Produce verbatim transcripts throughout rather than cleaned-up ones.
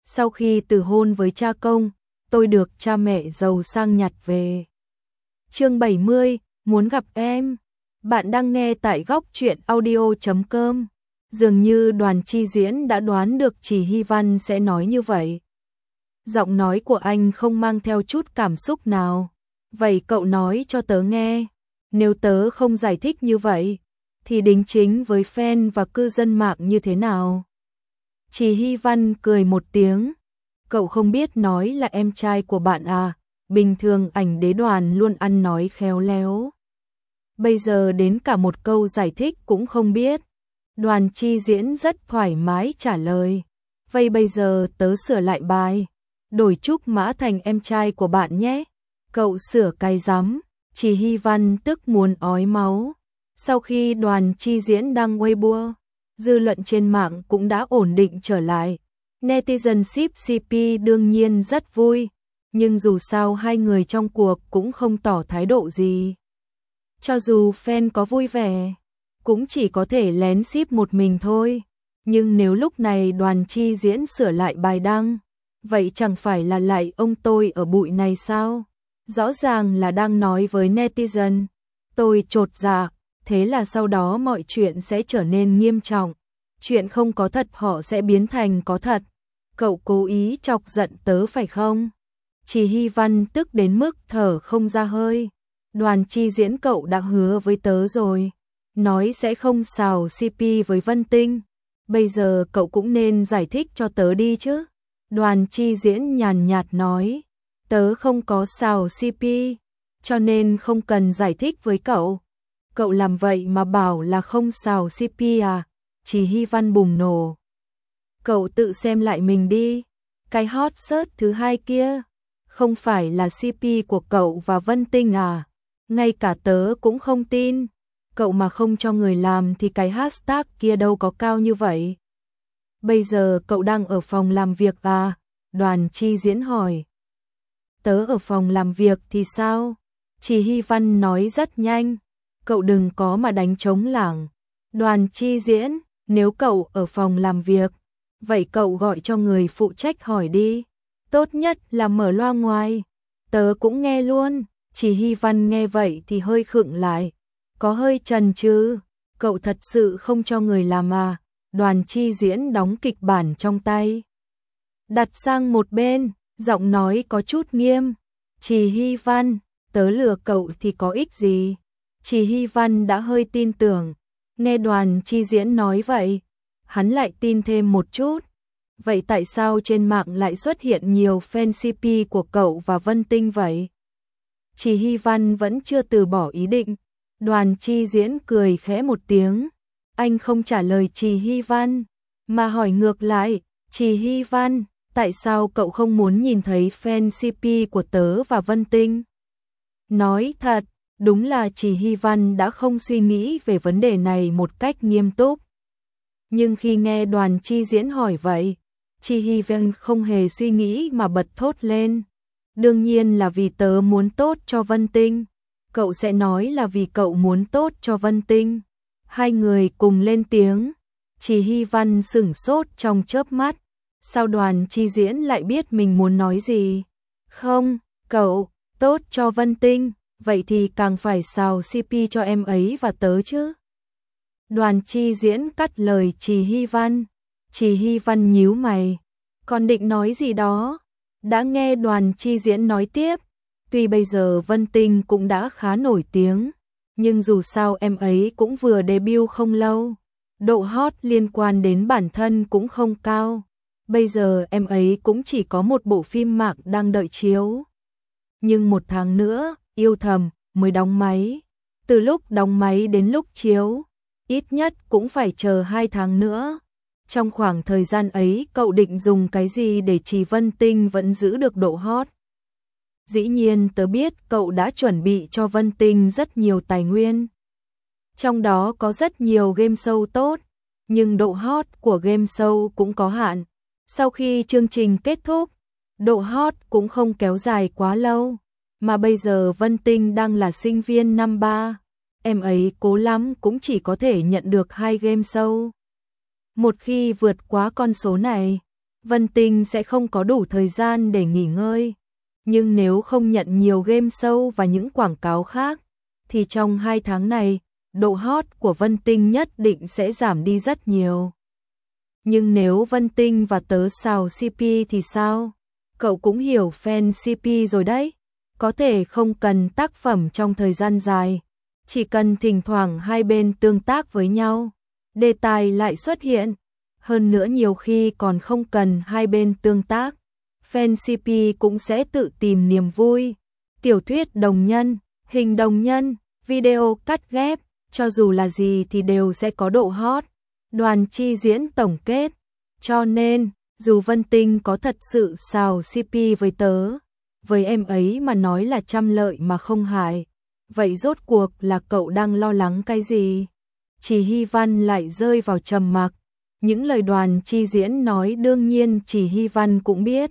Sau khi từ hôn với cha công, tôi được cha mẹ giàu sang nhặt về. Chương bảy mươi, muốn gặp em. Bạn đang nghe tại góc truyện audio chấm com. Dường như Đoàn Chi Diễn đã đoán được Chỉ Hy Văn sẽ nói như vậy. Giọng nói của anh không mang theo chút cảm xúc nào. Vậy cậu nói cho tớ nghe, nếu tớ không giải thích như vậy, thì đính chính với fan và cư dân mạng như thế nào? Chỉ Hy Văn cười một tiếng. Cậu không biết nói là em trai của bạn à? Bình thường ảnh đế Đoàn luôn ăn nói khéo léo. Bây giờ đến cả một câu giải thích cũng không biết. Đoàn Chi Diễn rất thoải mái trả lời. Vậy bây giờ tớ sửa lại bài, đổi Trúc Mã thành em trai của bạn nhé. Cậu sửa cái rắm. Chỉ Hy Văn tức muốn ói máu. Sau khi Đoàn Chi Diễn đăng Weibo, dư luận trên mạng cũng đã ổn định trở lại. Netizen ship xê pê đương nhiên rất vui, nhưng dù sao hai người trong cuộc cũng không tỏ thái độ gì. Cho dù fan có vui vẻ, cũng chỉ có thể lén ship một mình thôi. Nhưng nếu lúc này Đoàn Chi Diễn sửa lại bài đăng, vậy chẳng phải là lại ông tôi ở bụi này sao? Rõ ràng là đang nói với netizen. Tôi chột dạ, thế là sau đó mọi chuyện sẽ trở nên nghiêm trọng. Chuyện không có thật họ sẽ biến thành có thật. Cậu cố ý chọc giận tớ phải không? Chỉ Hy Văn tức đến mức thở không ra hơi. Đoàn Chi Diễn cậu đã hứa với tớ rồi, nói sẽ không xào xê pê với Vân Tinh. Bây giờ cậu cũng nên giải thích cho tớ đi chứ. Đoàn Chi Diễn nhàn nhạt nói, tớ không có xào xê pê, cho nên không cần giải thích với cậu. Cậu làm vậy mà bảo là không xào xê pê à? Chỉ Hy Văn bùng nổ. Cậu tự xem lại mình đi. Cái hot search thứ hai kia, không phải là xê pê của cậu và Vân Tinh à? Ngay cả tớ cũng không tin. Cậu mà không cho người làm thì cái hashtag kia đâu có cao như vậy. Bây giờ cậu đang ở phòng làm việc à? Đoàn Chi Diễn hỏi. Tớ ở phòng làm việc thì sao? Chỉ Hy Văn nói rất nhanh. Cậu đừng có mà đánh trống lảng. Đoàn Chi Diễn, nếu cậu ở phòng làm việc, vậy cậu gọi cho người phụ trách hỏi đi. Tốt nhất là mở loa ngoài. Tớ cũng nghe luôn. Chỉ Hy Văn nghe vậy thì hơi khựng lại. Có hơi chần chừ. Cậu thật sự không cho người làm à? Đoàn Chi Diễn đóng kịch bản trong tay, đặt sang một bên, giọng nói có chút nghiêm. Chỉ Hy Văn, tớ lừa cậu thì có ích gì? Chỉ Hy Văn đã hơi tin tưởng. Nghe Đoàn Chi Diễn nói vậy, hắn lại tin thêm một chút. Vậy tại sao trên mạng lại xuất hiện nhiều fan xê pê của cậu và Vân Tinh vậy? Chỉ Hy Văn vẫn chưa từ bỏ ý định. Đoàn Chi Diễn cười khẽ một tiếng. Anh không trả lời Chỉ Hy Văn, mà hỏi ngược lại, Chỉ Hy Văn, tại sao cậu không muốn nhìn thấy fan xê pê của tớ và Vân Tinh? Nói thật, đúng là Chỉ Hy Văn đã không suy nghĩ về vấn đề này một cách nghiêm túc. Nhưng khi nghe Đoàn Chi Diễn hỏi vậy, Chỉ Hy Văn không hề suy nghĩ mà bật thốt lên. Đương nhiên là vì tớ muốn tốt cho Vân Tinh. Cậu sẽ nói là vì cậu muốn tốt cho Vân Tinh. Hai người cùng lên tiếng. Chỉ Hy Văn sửng sốt trong chớp mắt. Sao Đoàn Chi Diễn lại biết mình muốn nói gì? Không, cậu, tốt cho Vân Tinh, vậy thì càng phải xào xê pê cho em ấy và tớ chứ. Đoàn Chi Diễn cắt lời Chỉ Hy Văn. Chỉ Hy Văn nhíu mày. Còn định nói gì đó? Đã nghe Đoàn Chi Diễn nói tiếp. Tuy bây giờ Vân Tinh cũng đã khá nổi tiếng, nhưng dù sao em ấy cũng vừa debut không lâu. Độ hot liên quan đến bản thân cũng không cao. Bây giờ em ấy cũng chỉ có một bộ phim mạng đang đợi chiếu. Nhưng một tháng nữa, Yêu Thầm mới đóng máy. Từ lúc đóng máy đến lúc chiếu, ít nhất cũng phải chờ hai tháng nữa. Trong khoảng thời gian ấy cậu định dùng cái gì để Chỉ Vân Tinh vẫn giữ được độ hot? Dĩ nhiên tớ biết cậu đã chuẩn bị cho Vân Tinh rất nhiều tài nguyên. Trong đó có rất nhiều game show tốt, nhưng độ hot của game show cũng có hạn. Sau khi chương trình kết thúc, độ hot cũng không kéo dài quá lâu. Mà bây giờ Vân Tinh đang là sinh viên năm ba, em ấy cố lắm cũng chỉ có thể nhận được hai game show. Một khi vượt quá con số này, Vân Tinh sẽ không có đủ thời gian để nghỉ ngơi. Nhưng nếu không nhận nhiều game show và những quảng cáo khác, thì trong hai tháng này, độ hot của Vân Tinh nhất định sẽ giảm đi rất nhiều. Nhưng nếu Vân Tinh và tớ xào xê pê thì sao? Cậu cũng hiểu fan xê pê rồi đấy. Có thể không cần tác phẩm trong thời gian dài, chỉ cần thỉnh thoảng hai bên tương tác với nhau, đề tài lại xuất hiện. Hơn nữa nhiều khi còn không cần hai bên tương tác, fan xê pê cũng sẽ tự tìm niềm vui. Tiểu thuyết đồng nhân, hình đồng nhân, video cắt ghép, cho dù là gì thì đều sẽ có độ hot. Đoàn Chi Diễn tổng kết, cho nên, dù Vân Tinh có thật sự xào xê pê với tớ, với em ấy mà nói là trăm lợi mà không hại. Vậy rốt cuộc là cậu đang lo lắng cái gì? Chỉ Hy Văn lại rơi vào trầm mặc. Những lời Đoàn Chi Diễn nói đương nhiên Chỉ Hy Văn cũng biết.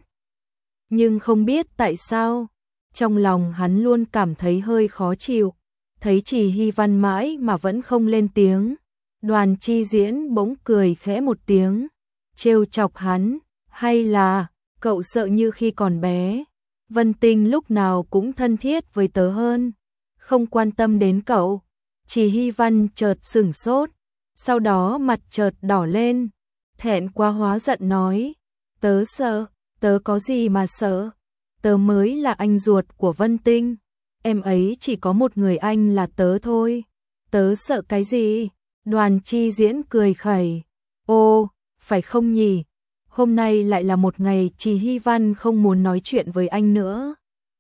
Nhưng không biết tại sao, trong lòng hắn luôn cảm thấy hơi khó chịu. Thấy Chỉ Hy Văn mãi mà vẫn không lên tiếng, Đoàn Chi Diễn bỗng cười khẽ một tiếng, trêu chọc hắn, hay là cậu sợ như khi còn bé, Vân Tinh lúc nào cũng thân thiết với tớ hơn, không quan tâm đến cậu. Chỉ Hy Văn chợt sửng sốt, sau đó mặt chợt đỏ lên, thẹn quá hóa giận nói, tớ sợ, tớ có gì mà sợ, tớ mới là anh ruột của Vân Tinh, em ấy chỉ có một người anh là tớ thôi, tớ sợ cái gì? Đoàn Chi Diễn cười khẩy, ô, phải không nhỉ? Hôm nay lại là một ngày Chỉ Hy Văn không muốn nói chuyện với anh nữa.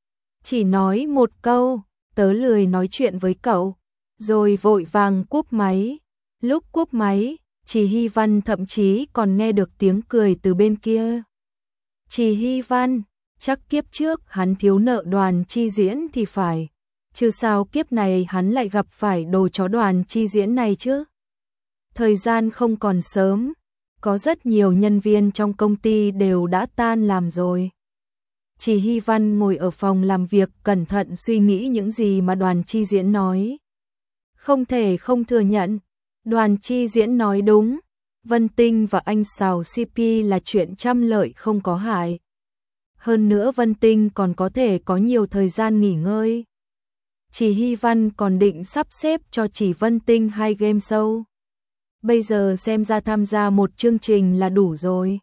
Chỉ nói một câu, tớ lười nói chuyện với cậu, rồi vội vàng cúp máy. Lúc cúp máy, Chỉ Hy Văn thậm chí còn nghe được tiếng cười từ bên kia. Chỉ Hy Văn, chắc kiếp trước hắn thiếu nợ Đoàn Chi Diễn thì phải, chứ sao kiếp này hắn lại gặp phải đồ chó Đoàn Chi Diễn này chứ? Thời gian không còn sớm, có rất nhiều nhân viên trong công ty đều đã tan làm rồi. Chỉ Hy Văn ngồi ở phòng làm việc cẩn thận suy nghĩ những gì mà Đoàn Chi Diễn nói. Không thể không thừa nhận, Đoàn Chi Diễn nói đúng, Vân Tinh và anh xào xê pê là chuyện trăm lợi không có hại. Hơn nữa Vân Tinh còn có thể có nhiều thời gian nghỉ ngơi. Chỉ Hy Văn còn định sắp xếp cho Chỉ Vân Tinh hai game show. Bây giờ xem ra tham gia một chương trình là đủ rồi.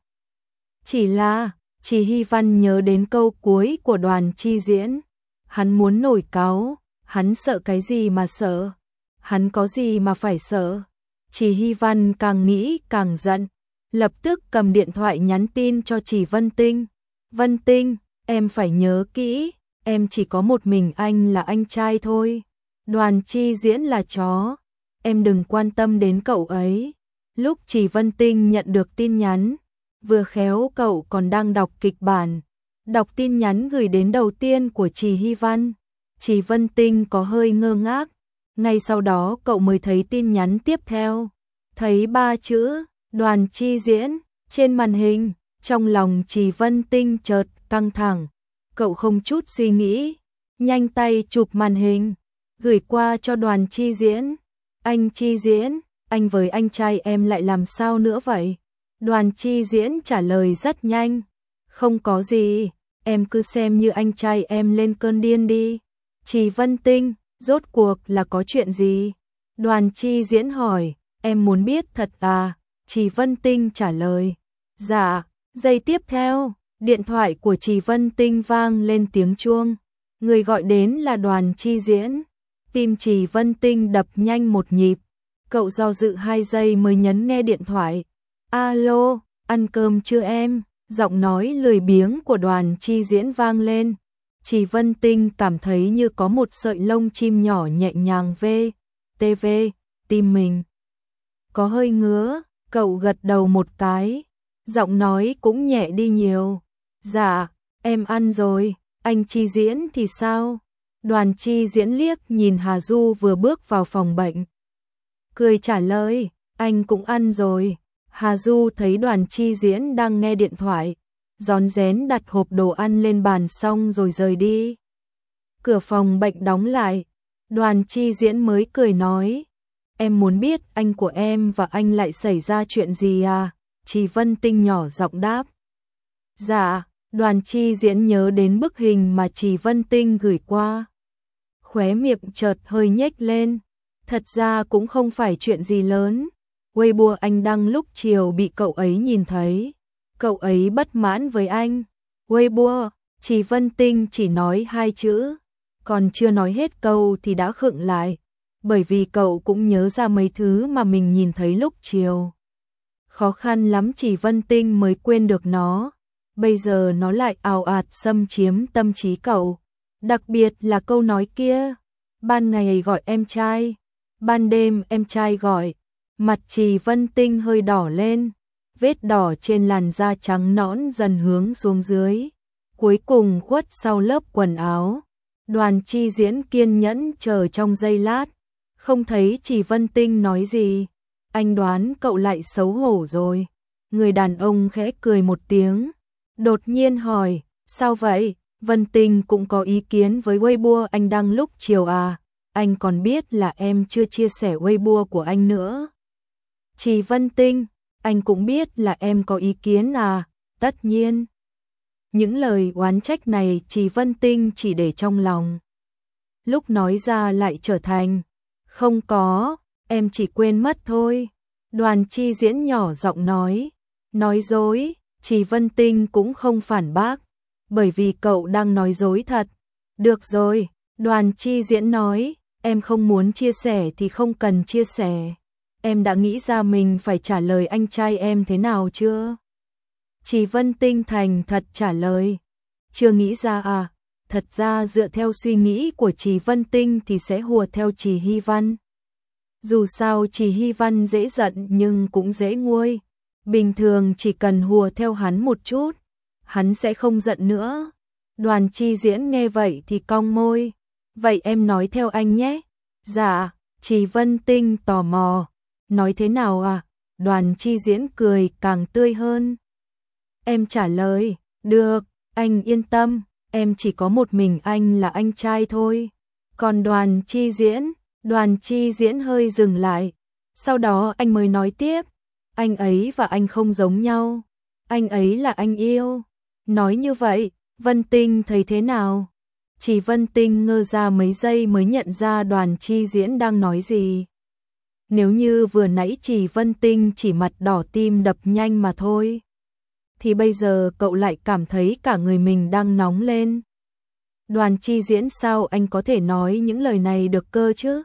Chỉ là, Chỉ Hy Văn nhớ đến câu cuối của Đoàn Chi Diễn. Hắn muốn nổi cáu, hắn sợ cái gì mà sợ? Hắn có gì mà phải sợ? Chỉ Hy Văn càng nghĩ càng giận, lập tức cầm điện thoại nhắn tin cho Chỉ Vân Tinh. Vân Tinh, em phải nhớ kỹ, em chỉ có một mình anh là anh trai thôi. Đoàn Chi Diễn là chó, em đừng quan tâm đến cậu ấy. Lúc Chỉ Vân Tinh nhận được tin nhắn, vừa khéo cậu còn đang đọc kịch bản, đọc tin nhắn gửi đến đầu tiên của Chỉ Hy Văn. Chỉ Vân Tinh có hơi ngơ ngác, ngay sau đó cậu mới thấy tin nhắn tiếp theo, thấy ba chữ Đoàn Chi Diễn trên màn hình. Trong lòng Chỉ Vân Tinh chợt căng thẳng, cậu không chút suy nghĩ, nhanh tay chụp màn hình, gửi qua cho Đoàn Chi Diễn. Anh Chi Diễn, anh với anh trai em lại làm sao nữa vậy? Đoàn Chi Diễn trả lời rất nhanh, không có gì, em cứ xem như anh trai em lên cơn điên đi. Chỉ Vân Tinh, rốt cuộc là có chuyện gì? Đoàn Chi Diễn hỏi, em muốn biết thật à? Chỉ Vân Tinh trả lời, dạ. Giây tiếp theo, điện thoại của Chỉ Vân Tinh vang lên tiếng chuông. Người gọi đến là Đoàn Chi Diễn. Tim Chỉ Vân Tinh đập nhanh một nhịp. Cậu do dự hai giây mới nhấn nghe điện thoại. Alo, ăn cơm chưa em? Giọng nói lười biếng của Đoàn Chi Diễn vang lên. Chỉ Vân Tinh cảm thấy như có một sợi lông chim nhỏ nhẹ nhàng về. tê vê, tim mình có hơi ngứa, cậu gật đầu một cái. Giọng nói cũng nhẹ đi nhiều. Dạ, em ăn rồi, anh Chi Diễn thì sao? Đoàn Chi Diễn liếc nhìn Hà Du vừa bước vào phòng bệnh, cười trả lời, anh cũng ăn rồi. Hà Du thấy Đoàn Chi Diễn đang nghe điện thoại, rón rén đặt hộp đồ ăn lên bàn xong rồi rời đi. Cửa phòng bệnh đóng lại, Đoàn Chi Diễn mới cười nói, em muốn biết anh của em và anh lại xảy ra chuyện gì à? Chỉ Vân Tinh nhỏ giọng đáp, Dạ, Đoàn Chi Diễn nhớ đến bức hình mà Trì Vân Tinh gửi qua. Khóe miệng chợt hơi nhếch lên. Thật ra cũng không phải chuyện gì lớn. Weibo anh đăng lúc chiều bị cậu ấy nhìn thấy. Cậu ấy bất mãn với anh. Weibo, Trì Vân Tinh chỉ nói hai chữ. Còn chưa nói hết câu thì đã khựng lại. Bởi vì cậu cũng nhớ ra mấy thứ mà mình nhìn thấy lúc chiều. Khó khăn lắm Trì Vân Tinh mới quên được nó. Bây giờ nó lại ào ạt xâm chiếm tâm trí cậu. Đặc biệt là câu nói kia. Ban ngày gọi em trai. Ban đêm em trai gọi. Mặt Trì Vân Tinh hơi đỏ lên. Vết đỏ trên làn da trắng nõn dần hướng xuống dưới. Cuối cùng khuất sau lớp quần áo. Đoàn Chi Diễn kiên nhẫn chờ trong giây lát. Không thấy Trì Vân Tinh nói gì. Anh đoán cậu lại xấu hổ rồi. Người đàn ông khẽ cười một tiếng. Đột nhiên hỏi, sao vậy? Vân Tinh cũng có ý kiến với Weibo anh đăng lúc chiều à? Anh còn biết là em chưa chia sẻ Weibo của anh nữa. Trì Vân Tinh, anh cũng biết là em có ý kiến à? Tất nhiên. Những lời oán trách này Trì Vân Tinh chỉ để trong lòng. Lúc nói ra lại trở thành, không có, em chỉ quên mất thôi. Đoàn Chi Diễn nhỏ giọng nói, nói dối, Trì Vân Tinh cũng không phản bác, bởi vì cậu đang nói dối thật. Được rồi, Đoàn Chi Diễn nói, em không muốn chia sẻ thì không cần chia sẻ. Em đã nghĩ ra mình phải trả lời anh trai em thế nào chưa? Trì Vân Tinh thành thật trả lời, chưa nghĩ ra à? Thật ra dựa theo suy nghĩ của Trì Vân Tinh thì sẽ hùa theo Trì Hy Văn. Dù sao Trì Hy Văn dễ giận nhưng cũng dễ nguôi. Bình thường chỉ cần hùa theo hắn một chút, hắn sẽ không giận nữa. Đoàn Chi Diễn nghe vậy thì cong môi. Vậy em nói theo anh nhé. Dạ, Trì Vân Tinh tò mò. Nói thế nào à? Đoàn Chi Diễn cười càng tươi hơn. Em trả lời, được, anh yên tâm, em chỉ có một mình anh là anh trai thôi. Còn Đoàn Chi Diễn, Đoàn Chi Diễn hơi dừng lại. Sau đó anh mới nói tiếp, anh ấy và anh không giống nhau. Anh ấy là anh yêu. Nói như vậy, Vân Tinh thấy thế nào? Chỉ Vân Tinh ngơ ra mấy giây mới nhận ra Đoàn Chi Diễn đang nói gì. Nếu như vừa nãy Chỉ Vân Tinh chỉ mặt đỏ tim đập nhanh mà thôi, thì bây giờ cậu lại cảm thấy cả người mình đang nóng lên. Đoàn Chi Diễn, sao anh có thể nói những lời này được cơ chứ?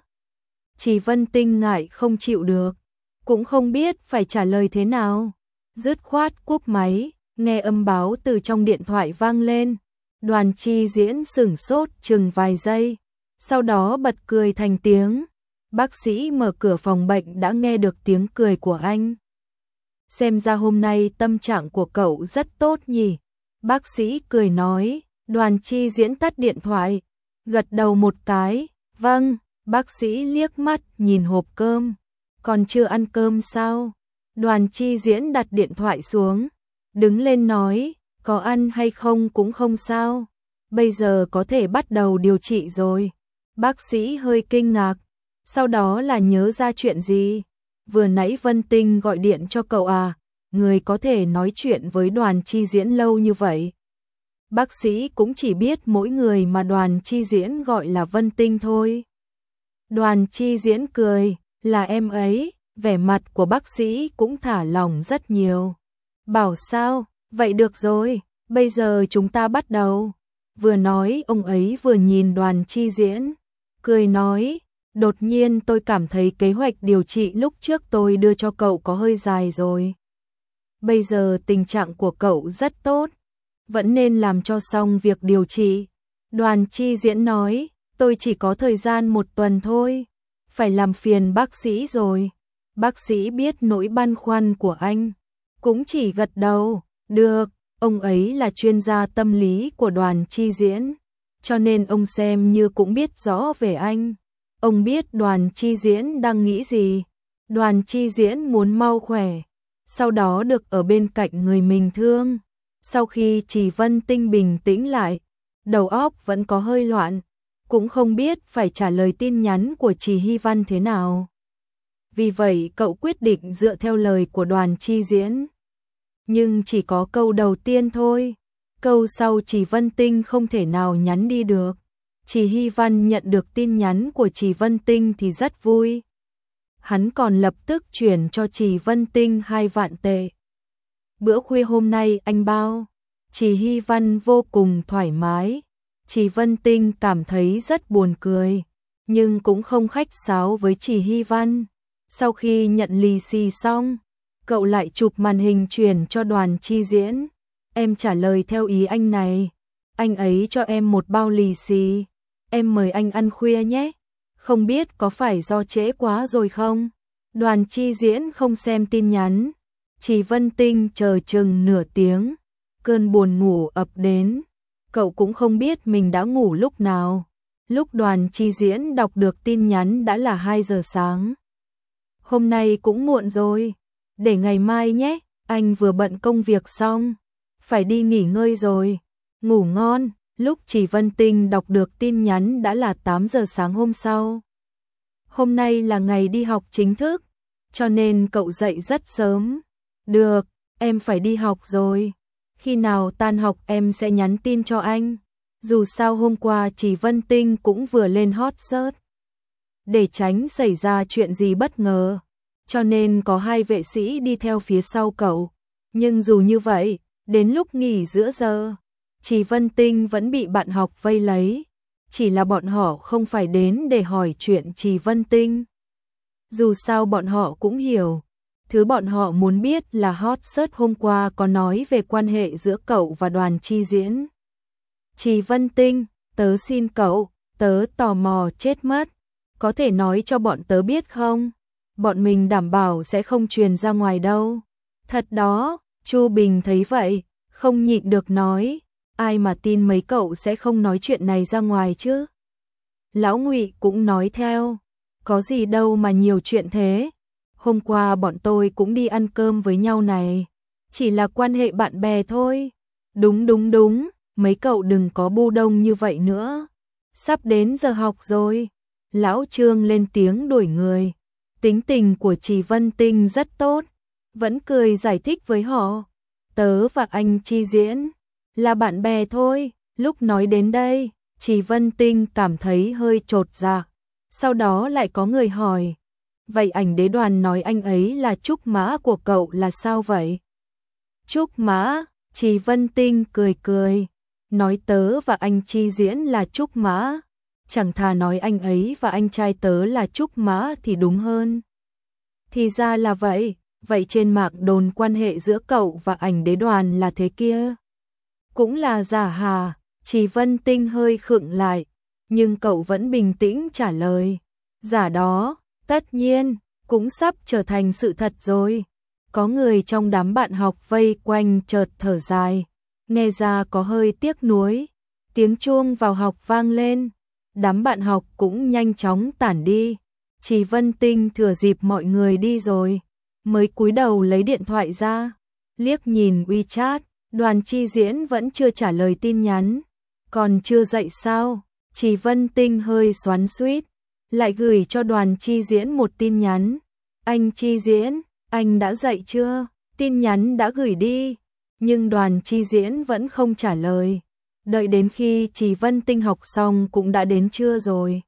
Chỉ Vân Tinh ngại không chịu được, cũng không biết phải trả lời thế nào. Dứt khoát cúp máy, nghe âm báo từ trong điện thoại vang lên. Đoàn Chi Diễn sửng sốt chừng vài giây, sau đó bật cười thành tiếng. Bác sĩ mở cửa phòng bệnh đã nghe được tiếng cười của anh. Xem ra hôm nay tâm trạng của cậu rất tốt nhỉ? Bác sĩ cười nói. Đoàn Chi Diễn tắt điện thoại, gật đầu một cái. Vâng. Bác sĩ liếc mắt nhìn hộp cơm. Còn chưa ăn cơm sao? Đoàn Chi Diễn đặt điện thoại xuống, đứng lên nói, có ăn hay không cũng không sao. Bây giờ có thể bắt đầu điều trị rồi. Bác sĩ hơi kinh ngạc, sau đó là nhớ ra chuyện gì. Vừa nãy Vân Tinh gọi điện cho cậu à? Người có thể nói chuyện với Đoàn Chi Diễn lâu như vậy. Bác sĩ cũng chỉ biết mỗi người mà Đoàn Chi Diễn gọi là Vân Tinh thôi. Đoàn Chi Diễn cười, là em ấy. Vẻ mặt của bác sĩ cũng thả lỏng rất nhiều. Bảo sao, vậy được rồi, bây giờ chúng ta bắt đầu. Vừa nói ông ấy vừa nhìn Đoàn Chi Diễn, cười nói, đột nhiên tôi cảm thấy kế hoạch điều trị lúc trước tôi đưa cho cậu có hơi dài rồi. Bây giờ tình trạng của cậu rất tốt, vẫn nên làm cho xong việc điều trị. Đoàn Chi Diễn nói, tôi chỉ có thời gian một tuần thôi, phải làm phiền bác sĩ rồi. Bác sĩ biết nỗi băn khoăn của anh, cũng chỉ gật đầu, được, ông ấy là chuyên gia tâm lý của Đoàn Chi Diễn, cho nên ông xem như cũng biết rõ về anh. Ông biết Đoàn Chi Diễn đang nghĩ gì. Đoàn Chi Diễn muốn mau khỏe, sau đó được ở bên cạnh người mình thương. Sau khi Trì Vân Tinh bình tĩnh lại, đầu óc vẫn có hơi loạn, cũng không biết phải trả lời tin nhắn của Trì Hy Văn thế nào. Vì vậy cậu quyết định dựa theo lời của Đoàn Chi Diễn. nhưng chỉ có câu đầu tiên thôi. Câu sau Trì Vân Tinh không thể nào nhắn đi được. Trì Hy Văn nhận được tin nhắn của Trì Vân Tinh thì rất vui. Hắn còn lập tức chuyển cho Trì Vân Tinh hai vạn tệ. Bữa khuya hôm nay anh bao. Trì Hy Văn vô cùng thoải mái. Trì Vân Tinh cảm thấy rất buồn cười, nhưng cũng không khách sáo với Trì Hy Văn. Sau khi nhận lì xì xong, cậu lại chụp màn hình truyền cho Đoàn Chi Diễn. Em trả lời theo ý anh này. Anh ấy cho em một bao lì xì. Em mời anh ăn khuya nhé. Không biết có phải do trễ quá rồi không? Đoàn Chi Diễn không xem tin nhắn. Trì Vân Tinh chờ chừng nửa tiếng. Cơn buồn ngủ ập đến. Cậu cũng không biết mình đã ngủ lúc nào. Lúc Đoàn Chi Diễn đọc được tin nhắn đã là hai giờ sáng. Hôm nay cũng muộn rồi. Để ngày mai nhé. Anh vừa bận công việc xong. Phải đi nghỉ ngơi rồi. Ngủ ngon. Lúc Trì Vân Tinh đọc được tin nhắn đã là tám giờ sáng hôm sau. Hôm nay là ngày đi học chính thức, cho nên cậu dậy rất sớm. Được, em phải đi học rồi. Khi nào tan học em sẽ nhắn tin cho anh. Dù sao hôm qua Trì Vân Tinh cũng vừa lên hot search. Để tránh xảy ra chuyện gì bất ngờ, cho nên có hai vệ sĩ đi theo phía sau cậu. Nhưng dù như vậy, đến lúc nghỉ giữa giờ, Trì Vân Tinh vẫn bị bạn học vây lấy. Chỉ là bọn họ không phải đến để hỏi chuyện Trì Vân Tinh. Dù sao bọn họ cũng hiểu. Thứ bọn họ muốn biết là hot search hôm qua có nói về quan hệ giữa cậu và Đoàn Chi Diễn. Trì Vân Tinh, tớ xin cậu, tớ tò mò chết mất. Có thể nói cho bọn tớ biết không? Bọn mình đảm bảo sẽ không truyền ra ngoài đâu. Thật đó, Chu Bình thấy vậy, không nhịn được nói. Ai mà tin mấy cậu sẽ không nói chuyện này ra ngoài chứ? Lão Ngụy cũng nói theo. Có gì đâu mà nhiều chuyện thế. Hôm qua bọn tôi cũng đi ăn cơm với nhau này. Chỉ là quan hệ bạn bè thôi. Đúng đúng đúng, mấy cậu đừng có bu đông như vậy nữa. Sắp đến giờ học rồi. Lão Trương lên tiếng đuổi người. Tính tình của Trì Vân Tinh rất tốt. Vẫn cười giải thích với họ. Tớ và anh Chi Diễn là bạn bè thôi. Lúc nói đến đây, Trì Vân Tinh cảm thấy hơi chột dạ. Sau đó lại có người hỏi. Vậy ảnh đế Đoàn nói anh ấy là trúc mã của cậu là sao vậy? Trúc mã, Trì Vân Tinh cười cười. Nói tớ và anh Chi Diễn là trúc mã. Chẳng thà nói anh ấy và anh trai tớ là trúc mã thì đúng hơn. Thì ra là vậy. Vậy trên mạng đồn quan hệ giữa cậu và ảnh đế Đoàn là thế kia. Cũng là giả hà. Trì Vân Tinh hơi khựng lại. Nhưng cậu vẫn bình tĩnh trả lời. Giả đó, tất nhiên, cũng sắp trở thành sự thật rồi. Có người trong đám bạn học vây quanh chợt thở dài. Nghe ra có hơi tiếc nuối. Tiếng chuông vào học vang lên. Đám bạn học cũng nhanh chóng tản đi. Trì Vân Tinh thừa dịp mọi người đi rồi, mới cúi đầu lấy điện thoại ra. Liếc nhìn WeChat, Đoàn Chi Diễn vẫn chưa trả lời tin nhắn. Còn chưa dậy sao? Trì Vân Tinh hơi xoắn xuýt, lại gửi cho Đoàn Chi Diễn một tin nhắn. Anh Chi Diễn, anh đã dậy chưa? Tin nhắn đã gửi đi, nhưng Đoàn Chi Diễn vẫn không trả lời. Đợi đến khi Trì Vân Tinh học xong cũng đã đến trưa rồi.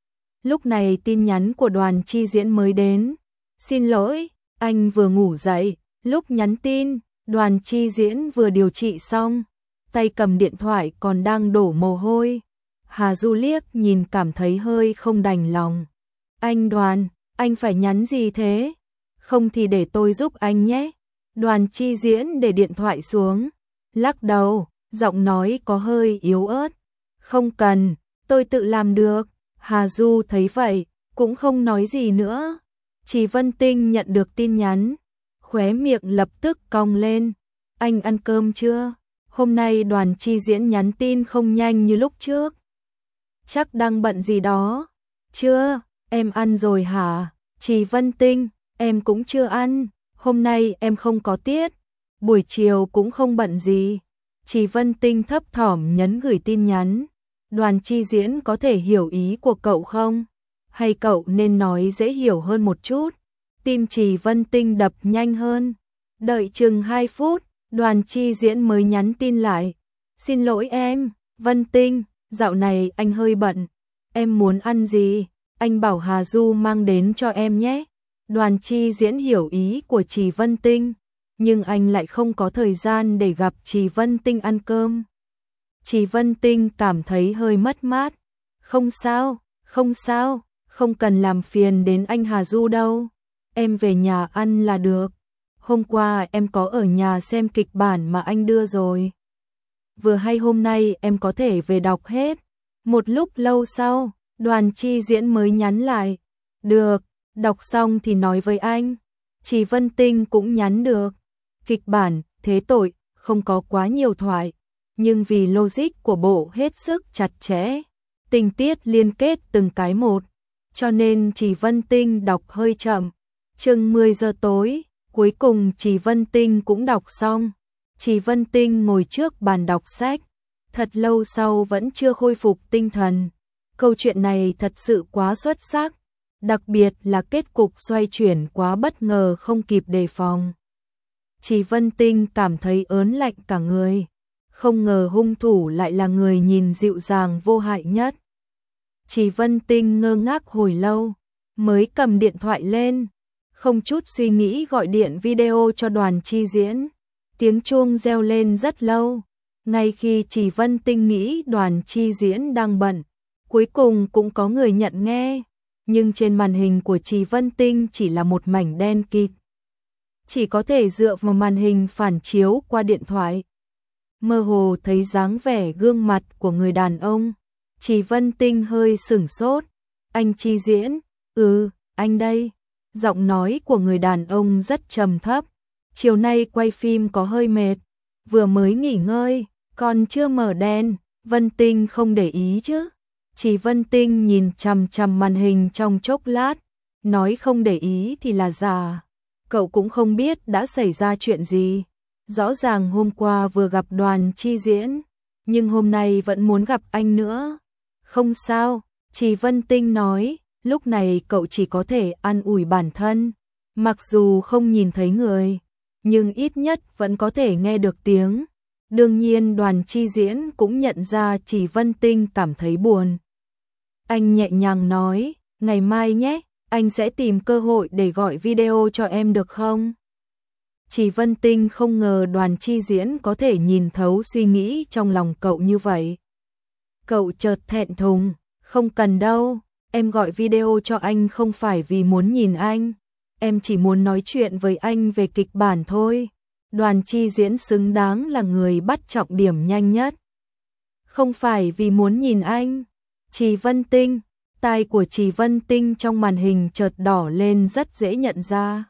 Lúc này tin nhắn của Đoàn Chi Diễn mới đến. Xin lỗi, anh vừa ngủ dậy. Lúc nhắn tin, Đoàn Chi Diễn vừa điều trị xong. Tay cầm điện thoại còn đang đổ mồ hôi. Hà Du liếc nhìn cảm thấy hơi không đành lòng. Anh Đoàn, anh phải nhắn gì thế? Không thì để tôi giúp anh nhé. Đoàn Chi Diễn để điện thoại xuống. Lắc đầu, giọng nói có hơi yếu ớt. Không cần, tôi tự làm được. Hà Du thấy vậy, cũng không nói gì nữa. Trì Vân Tinh nhận được tin nhắn. Khóe miệng lập tức cong lên. Anh ăn cơm chưa? Hôm nay Đoàn Chi Diễn nhắn tin không nhanh như lúc trước. Chắc đang bận gì đó. Chưa, em ăn rồi hả? Trì Vân Tinh, em cũng chưa ăn. Hôm nay em không có tiết. Buổi chiều cũng không bận gì. Trì Vân Tinh thấp thỏm nhấn gửi tin nhắn. Đoàn Chi Diễn có thể hiểu ý của cậu không? Hay cậu nên nói dễ hiểu hơn một chút? Tim Trì Vân Tinh đập nhanh hơn. Đợi chừng hai phút, Đoàn Chi Diễn mới nhắn tin lại. Xin lỗi em, Vân Tinh, dạo này anh hơi bận. Em muốn ăn gì? Anh bảo Hà Du mang đến cho em nhé. Đoàn Chi Diễn hiểu ý của Trì Vân Tinh, nhưng anh lại không có thời gian để gặp Trì Vân Tinh ăn cơm. Trì Vân Tinh cảm thấy hơi mất mát. Không sao, không sao, không cần làm phiền đến anh Hà Du đâu. Em về nhà ăn là được. Hôm qua em có ở nhà xem kịch bản mà anh đưa rồi. Vừa hay hôm nay em có thể về đọc hết. Một lúc lâu sau, Đoàn Chi Diễn mới nhắn lại. Được, đọc xong thì nói với anh. Trì Vân Tinh cũng nhắn được. Kịch bản, thế tội, không có quá nhiều thoại. Nhưng vì logic của bộ hết sức chặt chẽ, tình tiết liên kết từng cái một, cho nên Trì Vân Tinh đọc hơi chậm. Chừng mười giờ tối, cuối cùng Trì Vân Tinh cũng đọc xong. Trì Vân Tinh ngồi trước bàn đọc sách, thật lâu sau vẫn chưa khôi phục tinh thần. Câu chuyện này thật sự quá xuất sắc, đặc biệt là kết cục xoay chuyển quá bất ngờ không kịp đề phòng. Trì Vân Tinh cảm thấy ớn lạnh cả người, không ngờ hung thủ lại là người nhìn dịu dàng vô hại nhất. Trì Vân Tinh ngơ ngác hồi lâu, mới cầm điện thoại lên, không chút suy nghĩ gọi điện video cho Đoàn Chi Diễn. Tiếng chuông reo lên rất lâu, ngay khi Trì Vân Tinh nghĩ Đoàn Chi Diễn đang bận, cuối cùng cũng có người nhận nghe, nhưng trên màn hình của Trì Vân Tinh chỉ là một mảnh đen kịt. Chỉ có thể dựa vào màn hình phản chiếu qua điện thoại, mơ hồ thấy dáng vẻ gương mặt của người đàn ông. Trì Vân Tinh hơi sửng sốt. Anh Chi Diễn? Ừ, anh đây. Giọng nói của người đàn ông rất trầm thấp. Chiều nay quay phim có hơi mệt, vừa mới nghỉ ngơi, còn chưa mở đèn. Vân Tinh không để ý chứ? Trì Vân Tinh nhìn chằm chằm màn hình trong chốc lát, nói không để ý thì là giả. Cậu cũng không biết đã xảy ra chuyện gì. Rõ ràng hôm qua vừa gặp Đoàn Chi Diễn, nhưng hôm nay vẫn muốn gặp anh nữa. Không sao, Trì Vân Tinh nói, lúc này cậu chỉ có thể an ủi bản thân. Mặc dù không nhìn thấy người, nhưng ít nhất vẫn có thể nghe được tiếng. Đương nhiên Đoàn Chi Diễn cũng nhận ra Trì Vân Tinh cảm thấy buồn. Anh nhẹ nhàng nói, ngày mai nhé, anh sẽ tìm cơ hội để gọi video cho em được không? Trì Vân Tinh không ngờ Đoàn Chi Diễn có thể nhìn thấu suy nghĩ trong lòng cậu như vậy. Cậu chợt thẹn thùng, không cần đâu, em gọi video cho anh không phải vì muốn nhìn anh, em chỉ muốn nói chuyện với anh về kịch bản thôi. Đoàn Chi Diễn xứng đáng là người bắt trọng điểm nhanh nhất. Không phải vì muốn nhìn anh. Trì Vân Tinh, tai của Trì Vân Tinh trong màn hình chợt đỏ lên rất dễ nhận ra.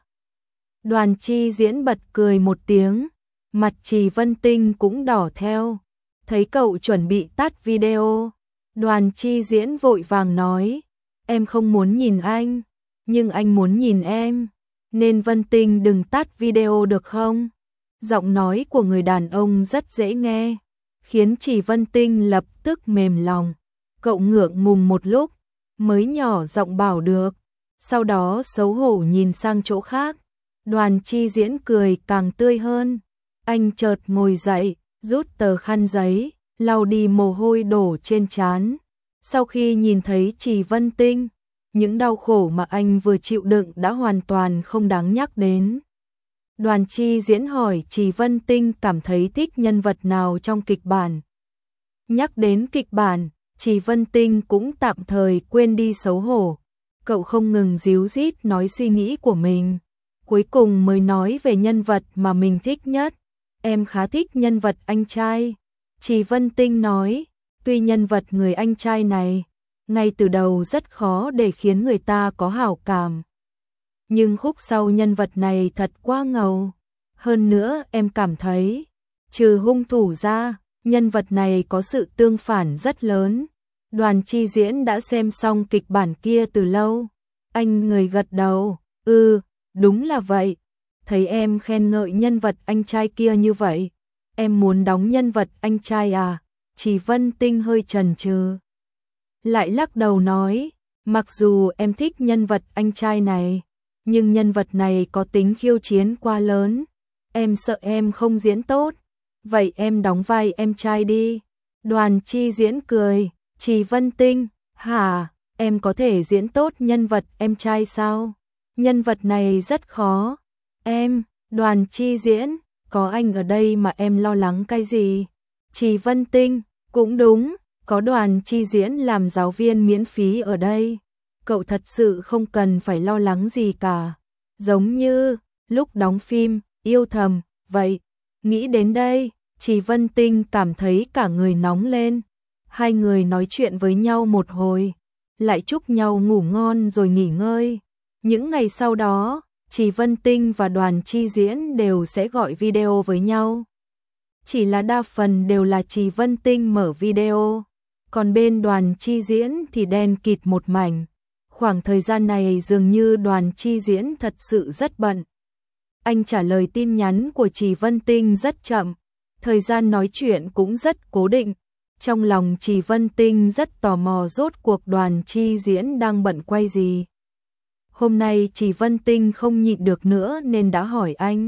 Đoàn Chi Diễn bật cười một tiếng, mặt Trì Vân Tinh cũng đỏ theo. Thấy cậu chuẩn bị tắt video, Đoàn Chi Diễn vội vàng nói, em không muốn nhìn anh, nhưng anh muốn nhìn em, nên Vân Tinh đừng tắt video được không? Giọng nói của người đàn ông rất dễ nghe, khiến Trì Vân Tinh lập tức mềm lòng. Cậu ngượng ngùng một lúc, mới nhỏ giọng bảo được, sau đó xấu hổ nhìn sang chỗ khác. Đoàn Chi Diễn cười càng tươi hơn, anh chợt ngồi dậy, rút tờ khăn giấy, lau đi mồ hôi đổ trên trán. Sau khi nhìn thấy Trì Vân Tinh, những đau khổ mà anh vừa chịu đựng đã hoàn toàn không đáng nhắc đến. Đoàn Chi Diễn hỏi Trì Vân Tinh cảm thấy thích nhân vật nào trong kịch bản. Nhắc đến kịch bản, Trì Vân Tinh cũng tạm thời quên đi xấu hổ. Cậu không ngừng díu dít nói suy nghĩ của mình, cuối cùng mới nói về nhân vật mà mình thích nhất. Em khá thích nhân vật anh trai. Trì Vân Tinh nói, tuy nhân vật người anh trai này, ngay từ đầu rất khó để khiến người ta có hảo cảm. Nhưng khúc sau nhân vật này thật quá ngầu. Hơn nữa em cảm thấy, trừ hung thủ ra, nhân vật này có sự tương phản rất lớn. Đoàn Chi Diễn đã xem xong kịch bản kia từ lâu. Anh người gật đầu, ừ, đúng là vậy. Thấy em khen ngợi nhân vật anh trai kia như vậy, em muốn đóng nhân vật anh trai à? Trì Vân Tinh hơi chần chừ, lại lắc đầu nói, mặc dù em thích nhân vật anh trai này, nhưng nhân vật này có tính khiêu chiến quá lớn. em sợ em không diễn tốt. Vậy em đóng vai em trai đi. Đoàn Chi Diễn cười, Trì Vân Tinh, hả, em có thể diễn tốt nhân vật em trai sao? Nhân vật này rất khó. Em, Đoàn Chi Diễn, có anh ở đây mà em lo lắng cái gì? Trì Vân Tinh, cũng đúng, có Đoàn Chi Diễn làm giáo viên miễn phí ở đây. Cậu thật sự không cần phải lo lắng gì cả. Giống như lúc đóng phim Yêu Thầm, vậy. Nghĩ đến đây, Trì Vân Tinh cảm thấy cả người nóng lên. Hai người nói chuyện với nhau một hồi, lại chúc nhau ngủ ngon rồi nghỉ ngơi. Những ngày sau đó, Trì Vân Tinh và Đoàn Chi Diễn đều sẽ gọi video với nhau. Chỉ là đa phần đều là Trì Vân Tinh mở video, còn bên Đoàn Chi Diễn thì đen kịt một mảnh. Khoảng thời gian này dường như Đoàn Chi Diễn thật sự rất bận. Anh trả lời tin nhắn của Trì Vân Tinh rất chậm, thời gian nói chuyện cũng rất cố định. Trong lòng Trì Vân Tinh rất tò mò rốt cuộc Đoàn Chi Diễn đang bận quay gì. Hôm nay Trì Vân Tinh không nhịn được nữa nên đã hỏi anh.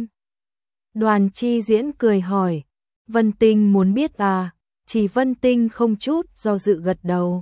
Đoàn Chi Diễn cười hỏi, Vân Tinh muốn biết à? Trì Vân Tinh không chút do dự gật đầu.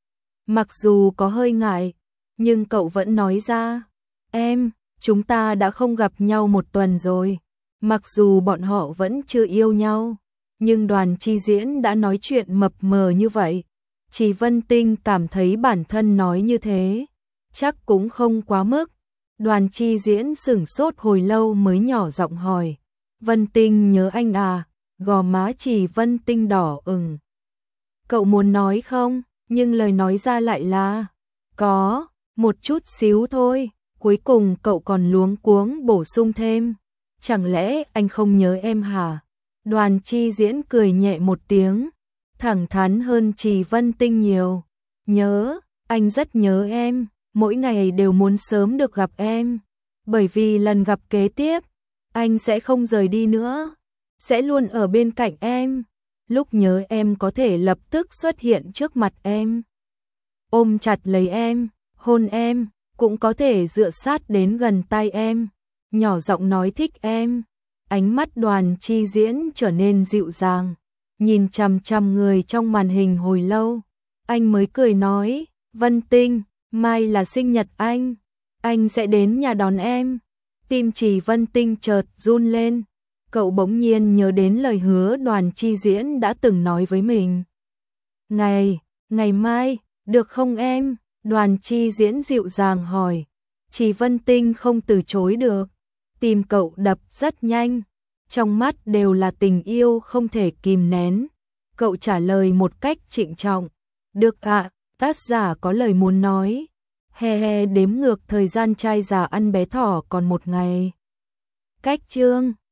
Mặc dù có hơi ngại, nhưng cậu vẫn nói ra, em, chúng ta đã không gặp nhau một tuần rồi. Mặc dù bọn họ vẫn chưa yêu nhau, nhưng Đoàn Chi Diễn đã nói chuyện mập mờ như vậy. Trì Vân Tinh cảm thấy bản thân nói như thế chắc cũng không quá mức. Đoàn Chi Diễn sửng sốt hồi lâu mới nhỏ giọng hỏi, Vân Tinh nhớ anh à? Gò má Trì Vân Tinh đỏ ửng. Cậu muốn nói không? Nhưng lời nói ra lại là, có, một chút xíu thôi. Cuối cùng cậu còn luống cuống bổ sung thêm, chẳng lẽ anh không nhớ em hả? Đoàn Chi Diễn cười nhẹ một tiếng, thẳng thắn hơn Trì Vân Tinh nhiều. Nhớ, anh rất nhớ em, mỗi ngày đều muốn sớm được gặp em. Bởi vì lần gặp kế tiếp, anh sẽ không rời đi nữa, sẽ luôn ở bên cạnh em. Lúc nhớ em có thể lập tức xuất hiện trước mặt em, ôm chặt lấy em, hôn em, cũng có thể dựa sát đến gần tai em, nhỏ giọng nói thích em. Ánh mắt Đoàn Chi Diễn trở nên dịu dàng, nhìn chằm chằm người trong màn hình hồi lâu, anh mới cười nói, Vân Tinh, mai là sinh nhật anh, anh sẽ đến nhà đón em. Tim Trì Vân Tinh chợt run lên, cậu bỗng nhiên nhớ đến lời hứa Đoàn Chi Diễn đã từng nói với mình. Ngày, ngày mai, được không em? Đoàn Chi Diễn dịu dàng hỏi. Trì Vân Tinh không từ chối được, tim cậu đập rất nhanh, trong mắt đều là tình yêu không thể kìm nén. Cậu trả lời một cách trịnh trọng, được ạ, à, tác giả có lời muốn nói. He he, đếm ngược thời gian trai già ăn bé thỏ còn một ngày. Cách chương